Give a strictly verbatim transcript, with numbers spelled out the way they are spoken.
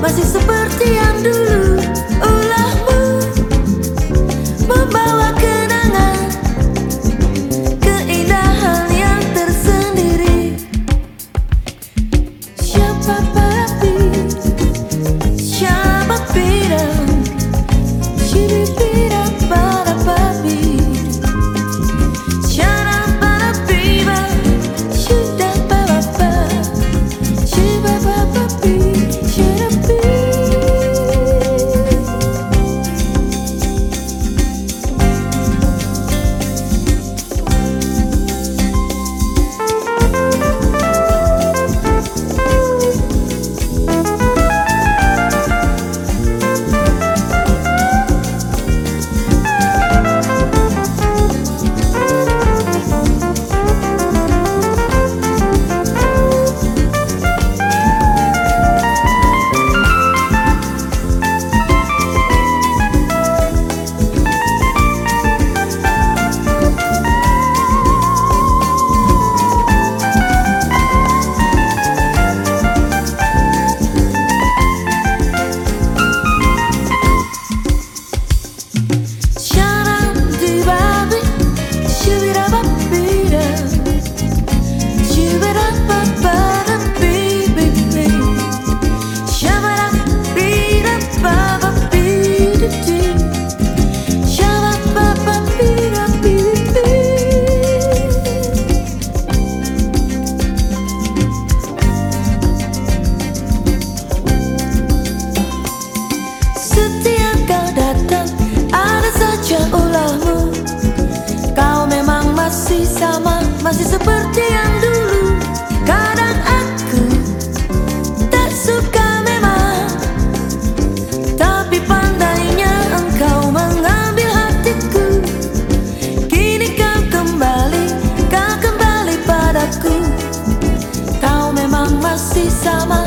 masih seperti yang dulu. Ulahmu membawa kenangan, keindahan yang tersendiri. Siapa papi, siapa pirang, shibibira para papi, shara para piba, shida para pa, shiba para papi, shara pi. Setiap kau datang, ada saja ulahmu. Kau memang masih sama, masih seperti yang dulu. Kadang aku tak suka memang, tapi pandainya engkau mengambil hatiku. Kini kau kembali, kau kembali padaku. Kau memang masih sama,